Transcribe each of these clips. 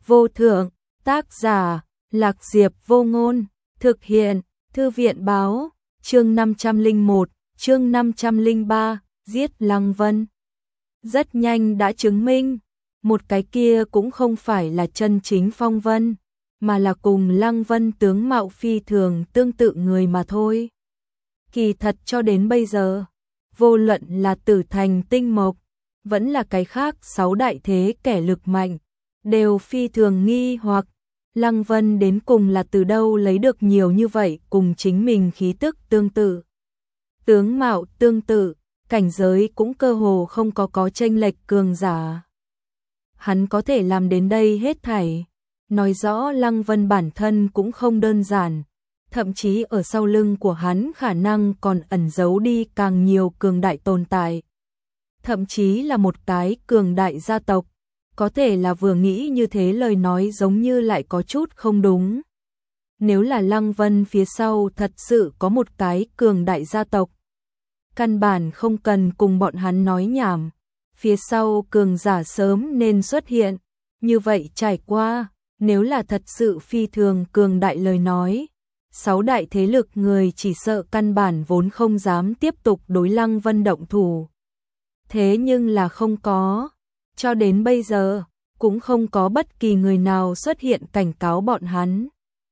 vô thượng, tác giả, Lạc Diệp Vô Ngôn, thực hiện, Thư viện báo, chương 501, chương 503, giết Lăng Vân. Rất nhanh đã chứng minh, một cái kia cũng không phải là chân chính Phong Vân, mà là cùng Lăng Vân tướng mạo phi thường tương tự người mà thôi. Kỳ thật cho đến bây giờ, vô luận là Tử Thành Tinh Mộc, vẫn là cái khác 6 đại thế kẻ lực mạnh, đều phi thường nghi hoặc Lăng Vân đến cùng là từ đâu lấy được nhiều như vậy cùng chính mình khí tức tương tự. Tướng mạo tương tự, cảnh giới cũng cơ hồ không có chênh lệch cường giả. Hắn có thể làm đến đây hết thảy, nói rõ Lăng Vân bản thân cũng không đơn giản, thậm chí ở sau lưng của hắn khả năng còn ẩn giấu đi càng nhiều cường đại tồn tại. Thậm chí là một cái cường đại gia tộc, có thể là vừa nghĩ như thế lời nói giống như lại có chút không đúng. Nếu là Lăng Vân phía sau thật sự có một cái cường đại gia tộc, căn bản không cần cùng bọn hắn nói nhảm, phía sau cường giả sớm nên xuất hiện, như vậy trải qua, nếu là thật sự phi thường cường đại lời nói, 6 đại thế lực người chỉ sợ căn bản vốn không dám tiếp tục đối Lăng Vân động thủ. Thế nhưng là không có, cho đến bây giờ, cũng không có bất kỳ người nào xuất hiện cảnh cáo bọn hắn.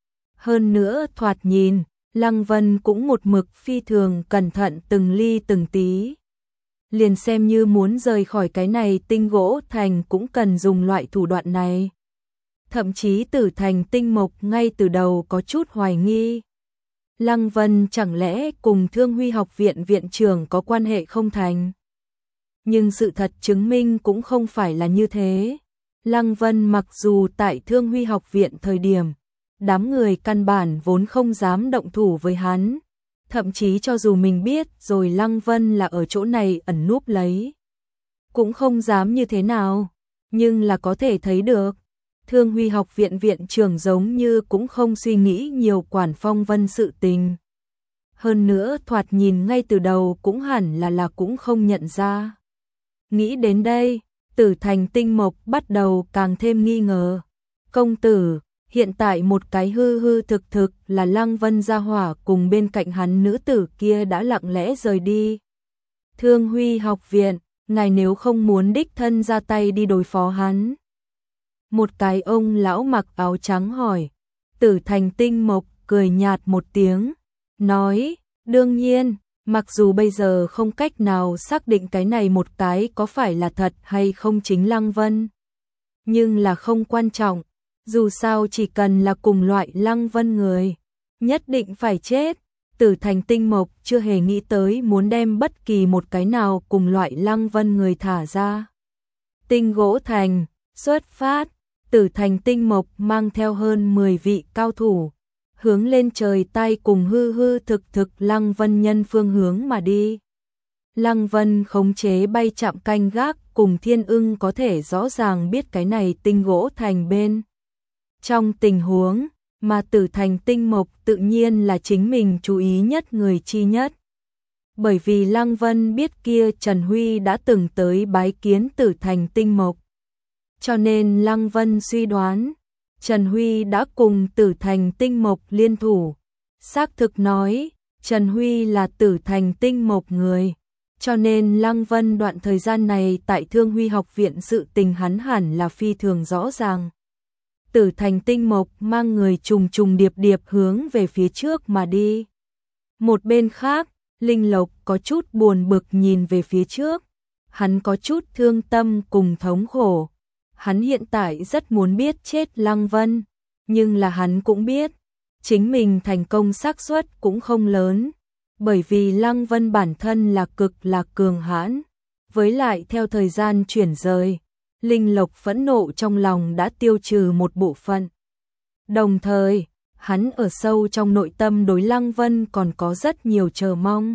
Hơn nữa thoạt nhìn, Lăng Vân cũng một mực phi thường cẩn thận từng ly từng tí. Liền xem như muốn rời khỏi cái này Tinh Gỗ Thành cũng cần dùng loại thủ đoạn này. Thậm chí Tử Thành Tinh Mộc ngay từ đầu có chút hoài nghi. Lăng Vân chẳng lẽ cùng Thương Huy học viện viện trưởng có quan hệ không thành? Nhưng sự thật chứng minh cũng không phải là như thế. Lăng Vân mặc dù tại Thương Huy học viện thời điểm, đám người căn bản vốn không dám động thủ với hắn. Thậm chí cho dù mình biết rồi Lăng Vân là ở chỗ này ẩn núp lấy, cũng không dám như thế nào. Nhưng là có thể thấy được, Thương Huy học viện viện trưởng giống như cũng không suy nghĩ nhiều quản Phong Vân sự tình. Hơn nữa thoạt nhìn ngay từ đầu cũng hẳn là cũng không nhận ra. Nghĩ đến đây, Tử Thành Tinh Mộc bắt đầu càng thêm nghi ngờ. Công tử, hiện tại một cái hư thực là Lăng Vân gia hỏa cùng bên cạnh hắn nữ tử kia đã lặng lẽ rời đi. Thương Huy học viện, ngài nếu không muốn đích thân ra tay đi đối phó hắn. Một cái ông lão mặc áo trắng hỏi. Tử Thành Tinh Mộc cười nhạt một tiếng, nói, đương nhiên, mặc dù bây giờ không cách nào xác định cái này một cái có phải là thật hay không chính Lăng Vân. Nhưng là không quan trọng, dù sao chỉ cần là cùng loại Lăng Vân người, nhất định phải chết. Tử Thành Tinh Mộc chưa hề nghĩ tới muốn đem bất kỳ một cái nào cùng loại Lăng Vân người thả ra. Tinh Gỗ Thành, xuất phát, Tử Thành Tinh Mộc mang theo hơn 10 vị cao thủ, hướng lên trời tay cùng hư thực Lăng Vân nhân phương hướng mà đi. Lăng Vân khống chế bay chạm canh gác cùng Thiên Ưng có thể rõ ràng biết cái này Tinh Gỗ Thành bên trong tình huống, mà Tử Thành Tinh Mộc tự nhiên là chính mình chú ý nhất người chi nhất. Bởi vì Lăng Vân biết kia Trần Huy đã từng tới bái kiến Tử Thành Tinh Mộc. Cho nên Lăng Vân suy đoán, Trần Huy đã cùng Tử Thành Tinh Mộc liên thủ. Xác thực nói, Trần Huy là Tử Thành Tinh Mộc người. Cho nên Lăng Vân đoạn thời gian này tại Thương Huy học viện sự tình hắn hẳn là phi thường rõ ràng. Tử Thành Tinh Mộc mang người trùng điệp hướng về phía trước mà đi. Một bên khác, Linh Lộc có chút buồn bực nhìn về phía trước. Hắn có chút thương tâm cùng thống khổ. Hắn hiện tại rất muốn biết chết Lăng Vân, nhưng là hắn cũng biết, chính mình thành công xác suất cũng không lớn, bởi vì Lăng Vân bản thân là cực là cường hãn, với lại theo thời gian chuyển rời, Linh Lộc phẫn nộ trong lòng đã tiêu trừ một bộ phận. Đồng thời, hắn ở sâu trong nội tâm đối Lăng Vân còn có rất nhiều chờ mong.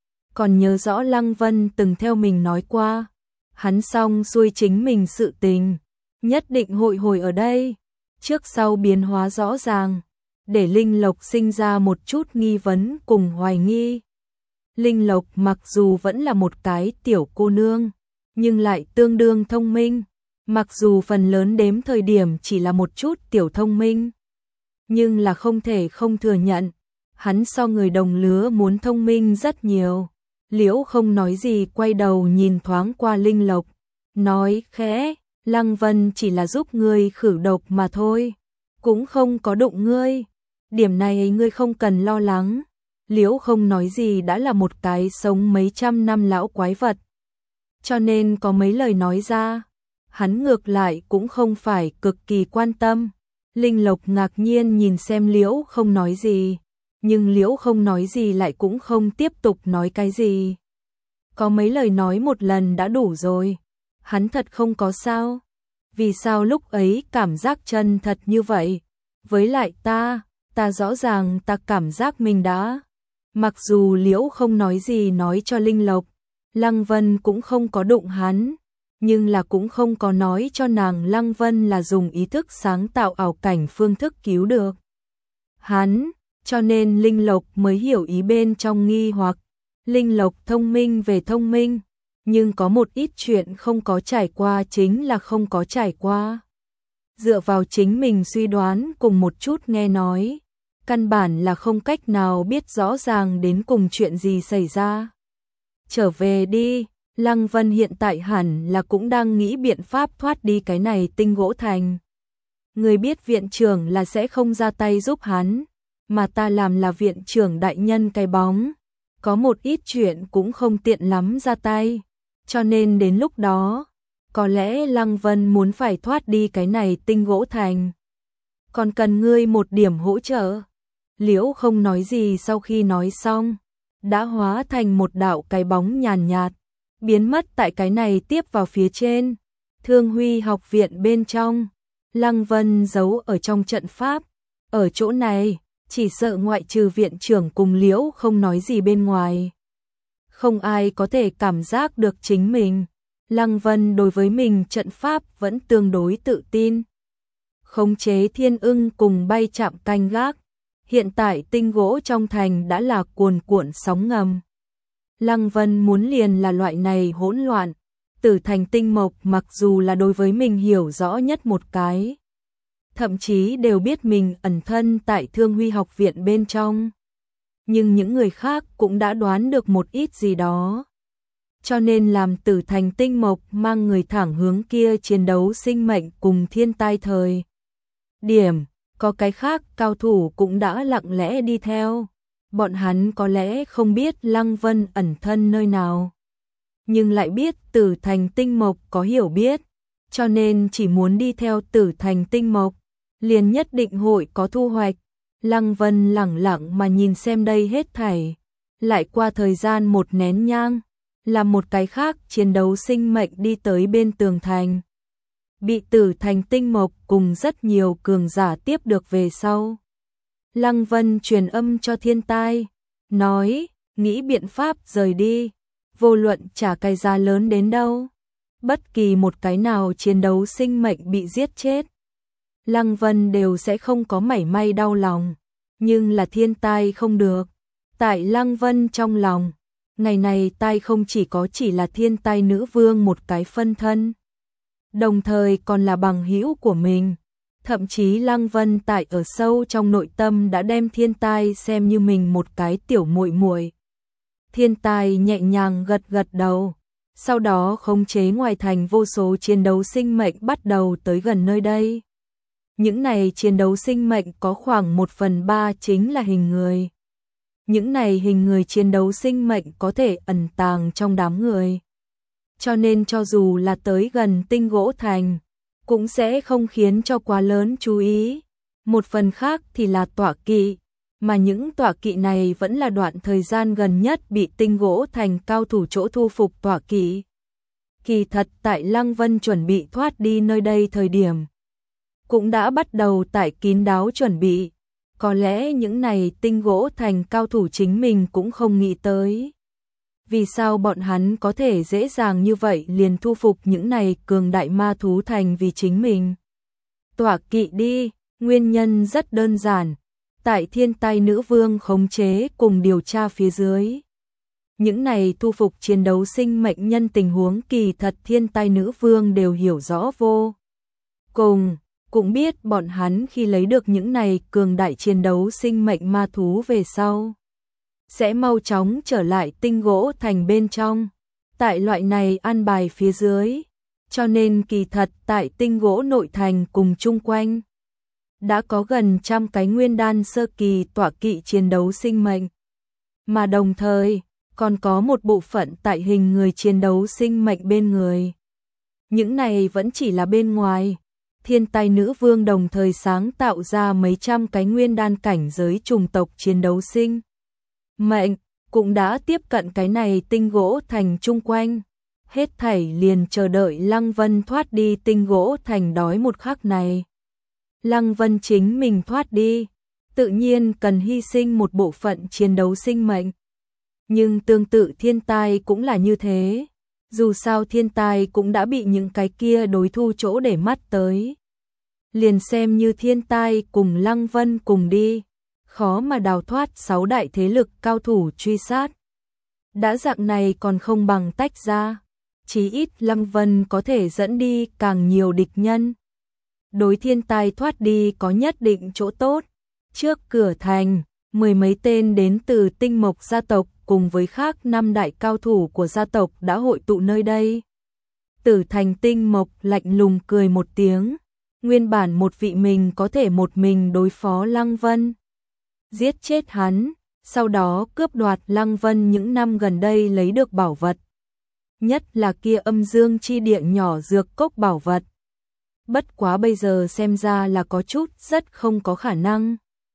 Còn nhớ rõ Lăng Vân từng theo mình nói qua, hắn xong xuôi chính mình sự tình, nhất định hội hồi ở đây, trước sau biến hóa rõ ràng, để Linh Lộc sinh ra một chút nghi vấn cùng hoài nghi. Linh Lộc mặc dù vẫn là một cái tiểu cô nương, nhưng lại tương đương thông minh, Mặc dù phần lớn đếm thời điểm chỉ là một chút tiểu thông minh, nhưng là không thể không thừa nhận, hắn so người đồng lứa muốn thông minh rất nhiều. Liễu không nói gì quay đầu nhìn thoáng qua Linh Lộc, nói khẽ, Lăng Vân chỉ là giúp ngươi khử độc mà thôi, cũng không có đụng ngươi. Điểm này ngươi không cần lo lắng. Liễu không nói gì đã là một cái sống mấy trăm năm lão quái vật, cho nên có mấy lời nói ra, hắn ngược lại cũng không phải cực kỳ quan tâm. Linh Lộc ngạc nhiên nhìn xem Liễu không nói gì, nhưng Liễu không nói gì lại cũng không tiếp tục nói cái gì. Có mấy lời nói một lần đã đủ rồi, hắn thật không có sao. Vì sao lúc ấy cảm giác chân thật như vậy? Với lại ta rõ ràng ta cảm giác mình đã. Mặc dù Liễu không nói gì nói cho Linh Lộc, Lăng Vân cũng không có đụng hắn, nhưng là cũng không có nói cho nàng Lăng Vân là dùng ý thức sáng tạo ảo cảnh phương thức cứu được hắn, cho nên Linh Lộc mới hiểu ý bên trong nghi hoặc. Linh Lộc thông minh về thông minh, nhưng có một ít chuyện không có trải qua chính là không có trải qua. Dựa vào chính mình suy đoán cùng một chút nghe nói, căn bản là không cách nào biết rõ ràng đến cùng chuyện gì xảy ra. Trở về đi, Lăng Vân hiện tại hẳn là cũng đang nghĩ biện pháp thoát đi cái này Tinh Gỗ Thành. Người biết viện trưởng là sẽ không ra tay giúp hắn, mà ta làm là viện trưởng đại nhân cái bóng, có một ít chuyện cũng không tiện lắm ra tay, cho nên đến lúc đó, có lẽ Lăng Vân muốn phải thoát đi cái này Tinh Gỗ Thành. Còn cần ngươi một điểm hỗ trợ. Liễu không nói gì sau khi nói xong, đã hóa thành một đạo cái bóng nhàn nhạt, biến mất tại cái này tiếp vào phía trên. Thương Huy học viện bên trong, Lăng Vân giấu ở trong trận pháp, ở chỗ này, chỉ sợ ngoại trừ viện trưởng cùng Liễu không nói gì bên ngoài. Không ai có thể cảm giác được chính mình. Lăng Vân đối với mình trận pháp vẫn tương đối tự tin. Khống chế thiên ưng cùng bay chạm canh gác. Hiện tại tinh gỗ trong thành đã là cuồn cuộn sóng ngầm. Lăng Vân muốn liền là loại này hỗn loạn. Tử thành tinh mộc mặc dù là đối với mình hiểu rõ nhất một cái, thậm chí đều biết mình ẩn thân tại Thương Huy học viện bên trong, nhưng những người khác cũng đã đoán được một ít gì đó. Cho nên làm Tử thành tinh mộc mang người thẳng hướng kia chiến đấu sinh mệnh cùng thiên tai thời điểm, có cái khác cao thủ cũng đã lặng lẽ đi theo. Bọn hắn có lẽ không biết Lăng Vân ẩn thân nơi nào, nhưng lại biết Tử thành tinh mộc có hiểu biết, cho nên chỉ muốn đi theo Tử thành tinh mộc, liền nhất định hội có thu hoạch. Lăng Vân lẳng lặng mà nhìn xem đây hết thảy. Lại qua thời gian một nén nhang, là một cái khác chiến đấu sinh mệnh đi tới bên tường thành. Bị Tử thành tinh mộc cùng rất nhiều cường giả tiếp được về sau. Lăng Vân truyền âm cho thiên tai, nói, nghĩ biện pháp rời đi, vô luận trả cái giá lớn đến đâu. Bất kỳ một cái nào chiến đấu sinh mệnh bị giết chết, Lăng Vân đều sẽ không có mảy may đau lòng, nhưng là thiên tai không được. Tại Lăng Vân trong lòng, ngày này tai không chỉ là thiên tai nữ vương một cái phân thân, đồng thời còn là bằng hữu của mình. Thậm chí Lăng Vân tại ở sâu trong nội tâm đã đem thiên tai xem như mình một cái tiểu muội muội. Thiên tai nhẹ nhàng gật gật đầu, sau đó khống chế ngoài thành vô số chiến đấu sinh mệnh bắt đầu tới gần nơi đây. Những này chiến đấu sinh mệnh có khoảng 1/3 chính là hình người. Những này hình người chiến đấu sinh mệnh có thể ẩn tàng trong đám người, cho nên cho dù là tới gần Tinh Gỗ Thành, cũng sẽ không khiến cho quá lớn chú ý. Một phần khác thì là tọa kỵ, mà những tọa kỵ này vẫn là đoạn thời gian gần nhất bị Tinh Gỗ Thành cao thủ chỗ thu phục tọa kỵ. Kỳ thật tại Lăng Vân chuẩn bị thoát đi nơi đây thời điểm, cũng đã bắt đầu tại kín đáo chuẩn bị. Có lẽ những này Tinh Gỗ Thành cao thủ chính mình cũng không nghĩ tới. Vì sao bọn hắn có thể dễ dàng như vậy liền thu phục những này cường đại ma thú thành vì chính mình? Tọa kỵ đi, nguyên nhân rất đơn giản. Tại thiên tai nữ vương khống chế cùng điều tra phía dưới, Những này thu phục chiến đấu sinh mệnh nhân tình huống kỳ thật Thiên Tai Nữ Vương đều hiểu rõ vô cùng, cũng biết bọn hắn khi lấy được những này cường đại chiến đấu sinh mệnh ma thú về sau, sẽ mau chóng trở lại Tinh Gỗ Thành bên trong. Tại loại này an bài phía dưới, cho nên kỳ thật tại Tinh Gỗ Nội Thành cùng chung quanh, đã có gần 100 cái nguyên đan sơ kỳ tọa kỵ chiến đấu sinh mệnh, mà đồng thời còn có một bộ phận tại hình người chiến đấu sinh mệnh bên người. Những này vẫn chỉ là bên ngoài. Thiên Tai Nữ Vương đồng thời sáng tạo ra mấy trăm cái nguyên đan cảnh giới chủng tộc chiến đấu sinh mệnh, cũng đã tiếp cận cái này Tinh Gỗ Thành chung quanh. Hết thảy liền chờ đợi Lăng Vân thoát đi Tinh Gỗ Thành đói một khắc này. Lăng Vân chính mình thoát đi, tự nhiên cần hy sinh một bộ phận chiến đấu sinh mệnh. Nhưng tương tự thiên tai cũng là như thế. Dù sao thiên tai cũng đã bị những cái kia đối thu chỗ để mắt tới. Liền xem như thiên tai cùng Lăng Vân cùng đi, khó mà đào thoát 6 đại thế lực cao thủ truy sát. Đã dạng này còn không bằng tách ra, chí ít Lăng Vân có thể dẫn đi càng nhiều địch nhân. Đối thiên tai thoát đi có nhất định chỗ tốt. Trước cửa thành, 10 mấy tên đến từ Tinh Mộc gia tộc cùng với khác 5 đại cao thủ của gia tộc đã hội tụ nơi đây. Tử Thành Tinh Mộc lạnh lùng cười một tiếng, nguyên bản một vị mình có thể một mình đối phó Lăng Vân, giết chết hắn, sau đó cướp đoạt Lăng Vân những năm gần đây lấy được bảo vật, nhất là kia âm dương chi địa nhỏ dược cốc bảo vật. Bất quá bây giờ xem ra là có chút rất không có khả năng.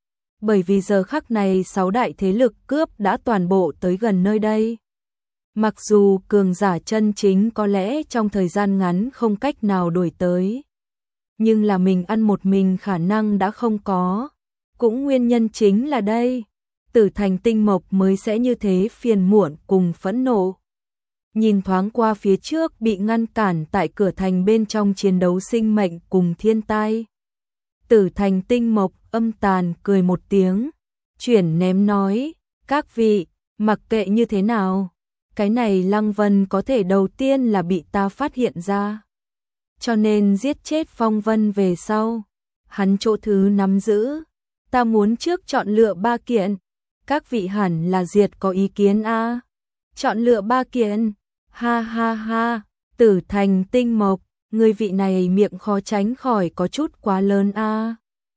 Bởi vì giờ khắc này 6 đại thế lực cướp đã toàn bộ tới gần nơi đây. Mặc dù cường giả chân chính có lẽ trong thời gian ngắn không cách nào đuổi tới, nhưng là mình ăn một mình khả năng đã không có. Cũng nguyên nhân chính là đây, Tử Thành Tinh Mộc mới sẽ như thế phiền muộn cùng phẫn nộ. Nhìn thoáng qua phía trước bị ngăn cản tại cửa thành bên trong chiến đấu sinh mệnh cùng thiên tai. Tử Thành Tinh Mộc âm tàn cười một tiếng, chuyển ném nói, các vị, mặc kệ như thế nào, cái này Lăng Vân có thể đầu tiên là bị ta phát hiện ra. Cho nên giết chết Phong Vân về sau, hắn chỗ thứ nắm giữ, ta muốn trước chọn lựa 3 kiện, các vị hẳn là diệt có ý kiến a. Chọn lựa 3 kiện, ha ha ha, Tử Thành Tinh Mộc, người vị này miệng khó tránh khỏi có chút quá lớn a.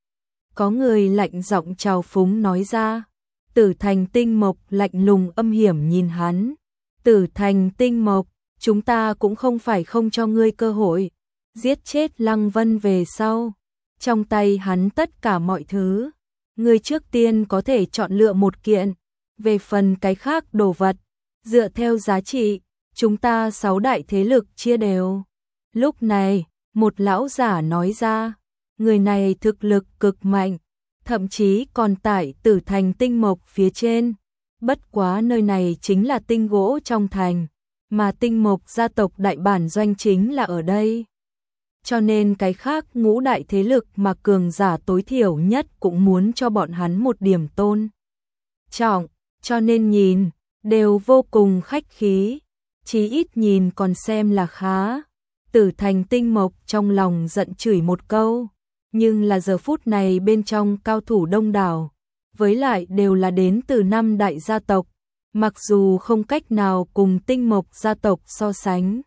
Có người lạnh giọng trào phúng nói ra. Tử Thành Tinh Mộc lạnh lùng âm hiểm nhìn hắn. Tử Thành Tinh Mộc, chúng ta cũng không phải không cho ngươi cơ hội. Giết chết Lăng Vân về sau, trong tay hắn tất cả mọi thứ, ngươi trước tiên có thể chọn lựa một kiện. Về phần cái khác đồ vật, dựa theo giá trị, chúng ta 6 đại thế lực chia đều. Lúc này, một lão giả nói ra, người này thực lực cực mạnh, thậm chí còn tại Tử Thành Tinh Mộc phía trên. Bất quá nơi này chính là Tinh Gỗ trong thành, mà Tinh Mộc gia tộc đại bản doanh chính là ở đây. Cho nên cái khác ngũ đại thế lực mà cường giả tối thiểu nhất cũng muốn cho bọn hắn một điểm tôn trọng, cho nên nhìn, đều vô cùng khách khí, chí ít nhìn còn xem là khá. Tử Thành Tinh Mộc trong lòng giận chửi một câu, nhưng là giờ phút này bên trong cao thủ đông đảo, với lại đều là đến từ 5 đại gia tộc, mặc dù không cách nào cùng Tinh Mộc gia tộc so sánh.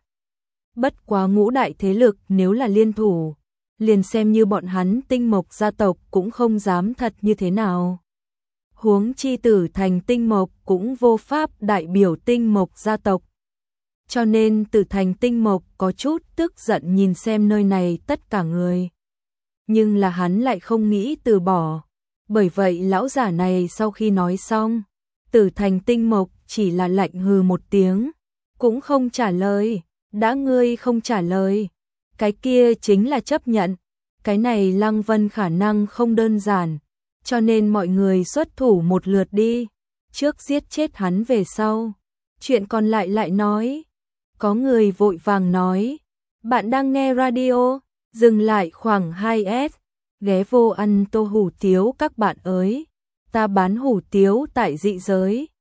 Bất quá ngũ đại thế lực nếu là liên thủ, liền xem như bọn hắn Tinh Mộc gia tộc cũng không dám thật như thế nào. Huống chi Tử Thành Tinh Mộc cũng vô pháp đại biểu Tinh Mộc gia tộc. Cho nên Tử Thành Tinh Mộc có chút tức giận nhìn xem nơi này tất cả người. Nhưng là hắn lại không nghĩ từ bỏ. Bởi vậy lão giả này sau khi nói xong, Tử Thành Tinh Mộc chỉ là lạnh hừ một tiếng, cũng không trả lời. Đã ngươi không trả lời, cái kia chính là chấp nhận. Cái này Lăng Vân khả năng không đơn giản, cho nên mọi người xuất thủ một lượt đi, trước giết chết hắn về sau, chuyện còn lại lại nói. Có người vội vàng nói, bạn đang nghe radio, dừng lại khoảng 2S, ghé vô ăn tô hủ tiếu các bạn ơi, ta bán hủ tiếu tại dị giới.